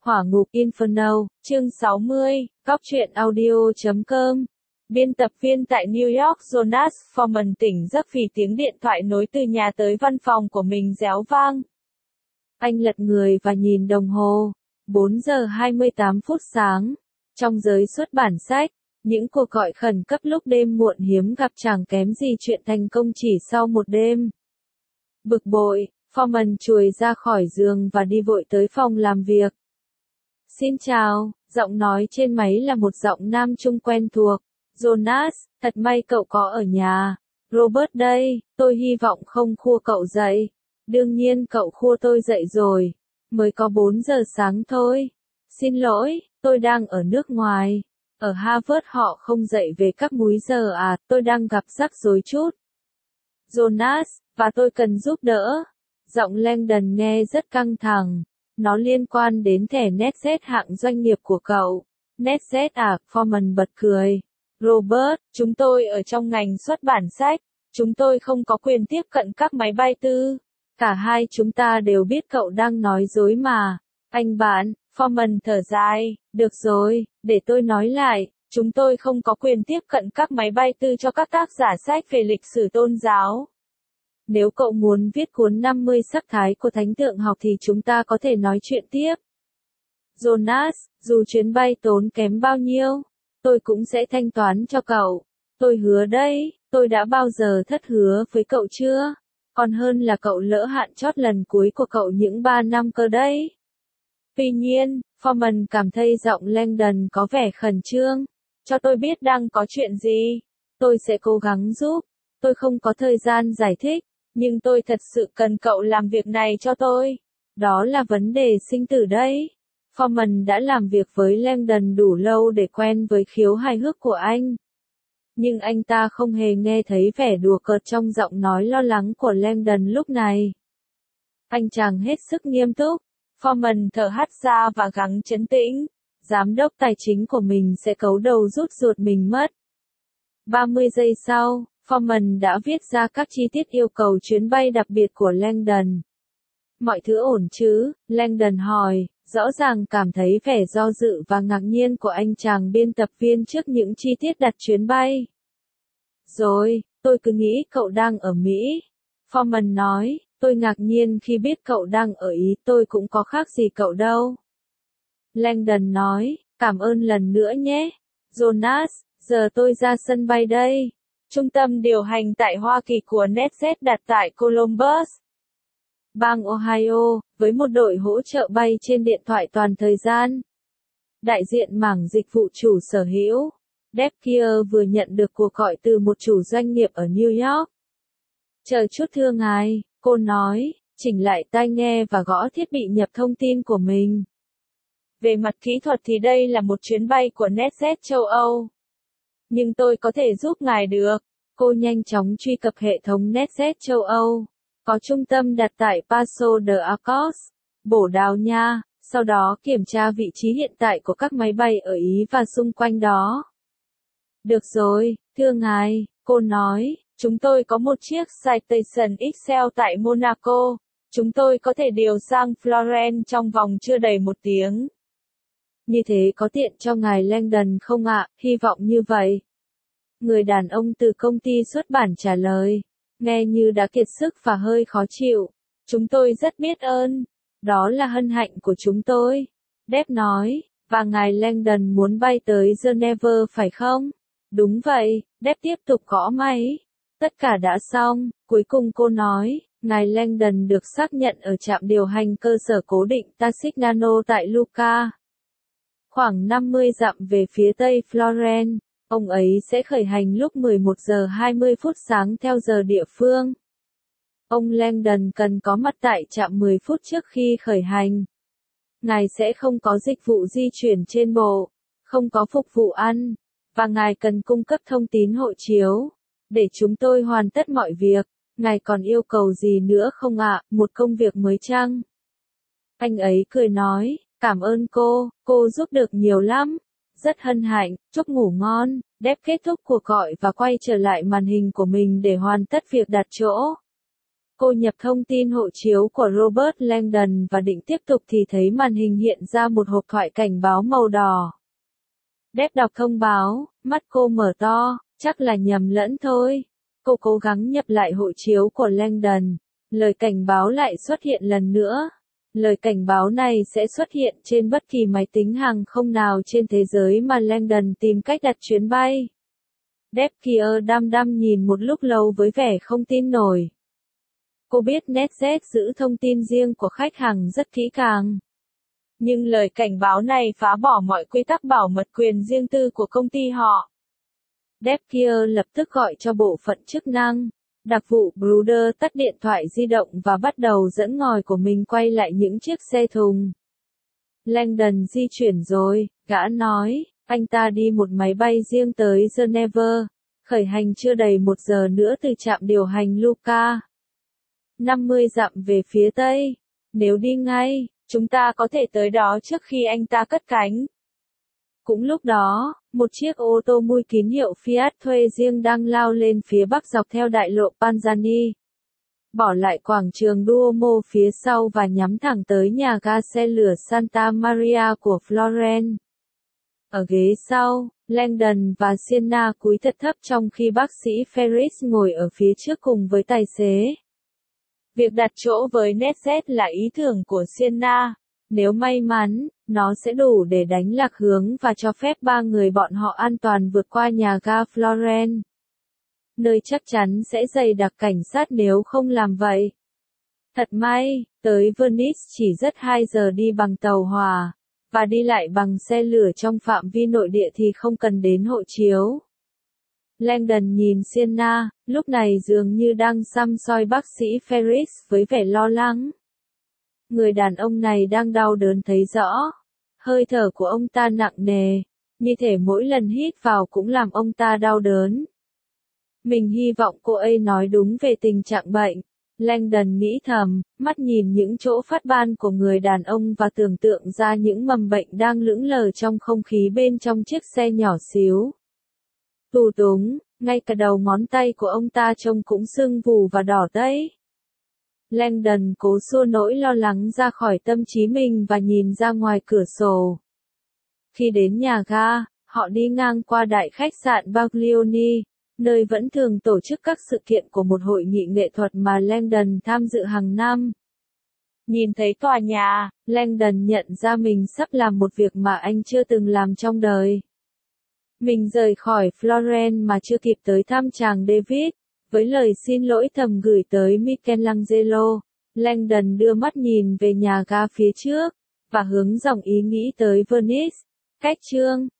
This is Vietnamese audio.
Hỏa ngục Inferno, chương 60, Góc truyện audio.com. Biên tập viên tại New York Jonas Foreman tỉnh giấc vì tiếng điện thoại nối từ nhà tới văn phòng của mình réo vang. Anh lật người và nhìn đồng hồ. 4 giờ 28 phút sáng. Trong giới xuất bản sách, những cuộc gọi khẩn cấp lúc đêm muộn hiếm gặp chẳng kém gì chuyện thành công chỉ sau một đêm. Bực bội, Foreman chuồi ra khỏi giường và đi vội tới phòng làm việc. Xin chào, giọng nói trên máy là một giọng nam trung quen thuộc. Jonas, thật may cậu có ở nhà. Robert đây, tôi hy vọng không khua cậu dậy. Đương nhiên cậu khua tôi dậy rồi. Mới có 4 giờ sáng thôi. Xin lỗi, tôi đang ở nước ngoài. Ở Harvard họ không dậy về các múi giờ à, tôi đang gặp rắc rối chút. Jonas, và tôi cần giúp đỡ. Giọng Langdon nghe rất căng thẳng. Nó liên quan đến thẻ NetZ hạng doanh nghiệp của cậu. NetZ à, Foreman bật cười. Robert, chúng tôi ở trong ngành xuất bản sách. Chúng tôi không có quyền tiếp cận các máy bay tư. Cả hai chúng ta đều biết cậu đang nói dối mà. Anh bạn, Foreman thở dài. Được rồi, để tôi nói lại. Chúng tôi không có quyền tiếp cận các máy bay tư cho các tác giả sách về lịch sử tôn giáo. Nếu cậu muốn viết cuốn 50 sắc thái của thánh tượng học thì chúng ta có thể nói chuyện tiếp. Jonas, dù chuyến bay tốn kém bao nhiêu, tôi cũng sẽ thanh toán cho cậu. Tôi hứa đấy, tôi đã bao giờ thất hứa với cậu chưa? Còn hơn là cậu lỡ hạn chót lần cuối của cậu những 3 năm cơ đấy. Tuy nhiên, Foreman cảm thấy giọng Langdon có vẻ khẩn trương. Cho tôi biết đang có chuyện gì. Tôi sẽ cố gắng giúp. Tôi không có thời gian giải thích. Nhưng tôi thật sự cần cậu làm việc này cho tôi. Đó là vấn đề sinh tử đấy. Foreman đã làm việc với Langdon đủ lâu để quen với khiếu hài hước của anh. Nhưng anh ta không hề nghe thấy vẻ đùa cợt trong giọng nói lo lắng của Langdon lúc này. Anh chàng hết sức nghiêm túc. Foreman thở hắt ra và gắng trấn tĩnh. Giám đốc tài chính của mình sẽ cấu đầu rút ruột mình mất. 30 giây sau, Foreman đã viết ra các chi tiết yêu cầu chuyến bay đặc biệt của Langdon. Mọi thứ ổn chứ? Langdon hỏi, rõ ràng cảm thấy vẻ do dự và ngạc nhiên của anh chàng biên tập viên trước những chi tiết đặt chuyến bay. Rồi, tôi cứ nghĩ cậu đang ở Mỹ. Foreman nói, tôi ngạc nhiên khi biết cậu đang ở Ý, tôi cũng có khác gì cậu đâu. Langdon nói, cảm ơn lần nữa nhé. Jonas, giờ tôi ra sân bay đây. Trung tâm điều hành tại Hoa Kỳ của NetZ đặt tại Columbus, bang Ohio, với một đội hỗ trợ bay trên điện thoại toàn thời gian. Đại diện mảng dịch vụ chủ sở hữu, Deb kia vừa nhận được cuộc gọi từ một chủ doanh nghiệp ở New York. Chờ chút thưa ngài, cô nói, chỉnh lại tai nghe và gõ thiết bị nhập thông tin của mình. Về mặt kỹ thuật thì đây là một chuyến bay của NetZ châu Âu. Nhưng tôi có thể giúp ngài được. Cô nhanh chóng truy cập hệ thống NetZ châu Âu. Có trung tâm đặt tại Paso de Arcos, Bồ Đào Nha, sau đó kiểm tra vị trí hiện tại của các máy bay ở Ý và xung quanh đó. Được rồi, thưa ngài, cô nói, chúng tôi có một chiếc Citation XL tại Monaco. Chúng tôi có thể điều sang Florence trong vòng chưa đầy 1 tiếng. Như thế có tiện cho ngài Langdon không ạ? Hy vọng như vậy. Người đàn ông từ công ty xuất bản trả lời, nghe như đã kiệt sức và hơi khó chịu. Chúng tôi rất biết ơn. Đó là hân hạnh của chúng tôi. Deb nói, và ngài Langdon muốn bay tới Geneva phải không? Đúng vậy, Deb tiếp tục gõ máy. Tất cả đã xong, cuối cùng cô nói, ngài Langdon được xác nhận ở trạm điều hành cơ sở cố định Tassignano tại Lucca. Khoảng 50 dặm về phía tây Florence. Ông ấy sẽ khởi hành lúc 11 giờ 20 phút sáng theo giờ địa phương. Ông Langdon cần có mặt tại trạm 10 phút trước khi khởi hành. Ngài sẽ không có dịch vụ di chuyển trên bộ, không có phục vụ ăn, và ngài cần cung cấp thông tín hộ chiếu. Để chúng tôi hoàn tất mọi việc, ngài còn yêu cầu gì nữa không ạ? Một công việc mới chăng? Anh ấy cười nói, cảm ơn cô giúp được nhiều lắm. Rất hân hạnh, chúc ngủ ngon. Deb kết thúc cuộc gọi và quay trở lại màn hình của mình để hoàn tất việc đặt chỗ. Cô nhập thông tin hộ chiếu của Robert Langdon và định tiếp tục thì thấy màn hình hiện ra một hộp thoại cảnh báo màu đỏ. Deb đọc thông báo, mắt cô mở to, chắc là nhầm lẫn thôi. Cô cố gắng nhập lại hộ chiếu của Langdon. Lời cảnh báo lại xuất hiện lần nữa. Lời cảnh báo này sẽ xuất hiện trên bất kỳ máy tính hàng không nào trên thế giới mà Langdon tìm cách đặt chuyến bay. Deb kia đăm đăm nhìn một lúc lâu với vẻ không tin nổi. Cô biết NetJet giữ thông tin riêng của khách hàng rất kỹ càng. Nhưng lời cảnh báo này phá bỏ mọi quy tắc bảo mật quyền riêng tư của công ty họ. Deb kia lập tức gọi cho bộ phận chức năng. Đặc vụ Bruder tắt điện thoại di động và bắt đầu dẫn ngòi của mình quay lại những chiếc xe thùng. Langdon di chuyển rồi, gã nói, anh ta đi một máy bay riêng tới Geneva, khởi hành chưa đầy 1 giờ nữa từ trạm điều hành Luca. 50 dặm về phía tây. Nếu đi ngay, chúng ta có thể tới đó trước khi anh ta cất cánh. Cũng lúc đó, một chiếc ô tô mui kín hiệu Fiat thuê riêng đang lao lên phía bắc dọc theo đại lộ Panzani. Bỏ lại quảng trường Duomo phía sau và nhắm thẳng tới nhà ga xe lửa Santa Maria của Florence. Ở ghế sau, Langdon và Sienna cúi thật thấp trong khi bác sĩ Ferris ngồi ở phía trước cùng với tài xế. Việc đặt chỗ với NetJet là ý tưởng của Sienna. Nếu may mắn, nó sẽ đủ để đánh lạc hướng và cho phép 3 người bọn họ an toàn vượt qua nhà ga Florence. Nơi chắc chắn sẽ dày đặc cảnh sát nếu không làm vậy. Thật may, tới Venice chỉ rất 2 giờ đi bằng tàu hỏa, và đi lại bằng xe lửa trong phạm vi nội địa thì không cần đến hộ chiếu. Langdon nhìn Sienna, lúc này dường như đang săm soi bác sĩ Ferris với vẻ lo lắng. Người đàn ông này đang đau đớn thấy rõ. Hơi thở của ông ta nặng nề, như thể mỗi lần hít vào cũng làm ông ta đau đớn. Mình hy vọng cô ấy nói đúng về tình trạng bệnh. Langdon nghĩ thầm, mắt nhìn những chỗ phát ban của người đàn ông và tưởng tượng ra những mầm bệnh đang lững lờ trong không khí bên trong chiếc xe nhỏ xíu. Tù túng, ngay cả đầu ngón tay của ông ta trông cũng sưng vù và đỏ tấy. Langdon cố xua nỗi lo lắng ra khỏi tâm trí mình và nhìn ra ngoài cửa sổ. Khi đến nhà ga, họ đi ngang qua đại khách sạn Baglioni, nơi vẫn thường tổ chức các sự kiện của một hội nghị nghệ thuật mà Langdon tham dự hàng năm. Nhìn thấy tòa nhà, Langdon nhận ra mình sắp làm một việc mà anh chưa từng làm trong đời. Mình rời khỏi Florence mà chưa kịp tới thăm chàng David. Với lời xin lỗi thầm gửi tới Michelangelo, Langdon đưa mắt nhìn về nhà ga phía trước, và hướng dòng ý nghĩ tới Venice. Cách chương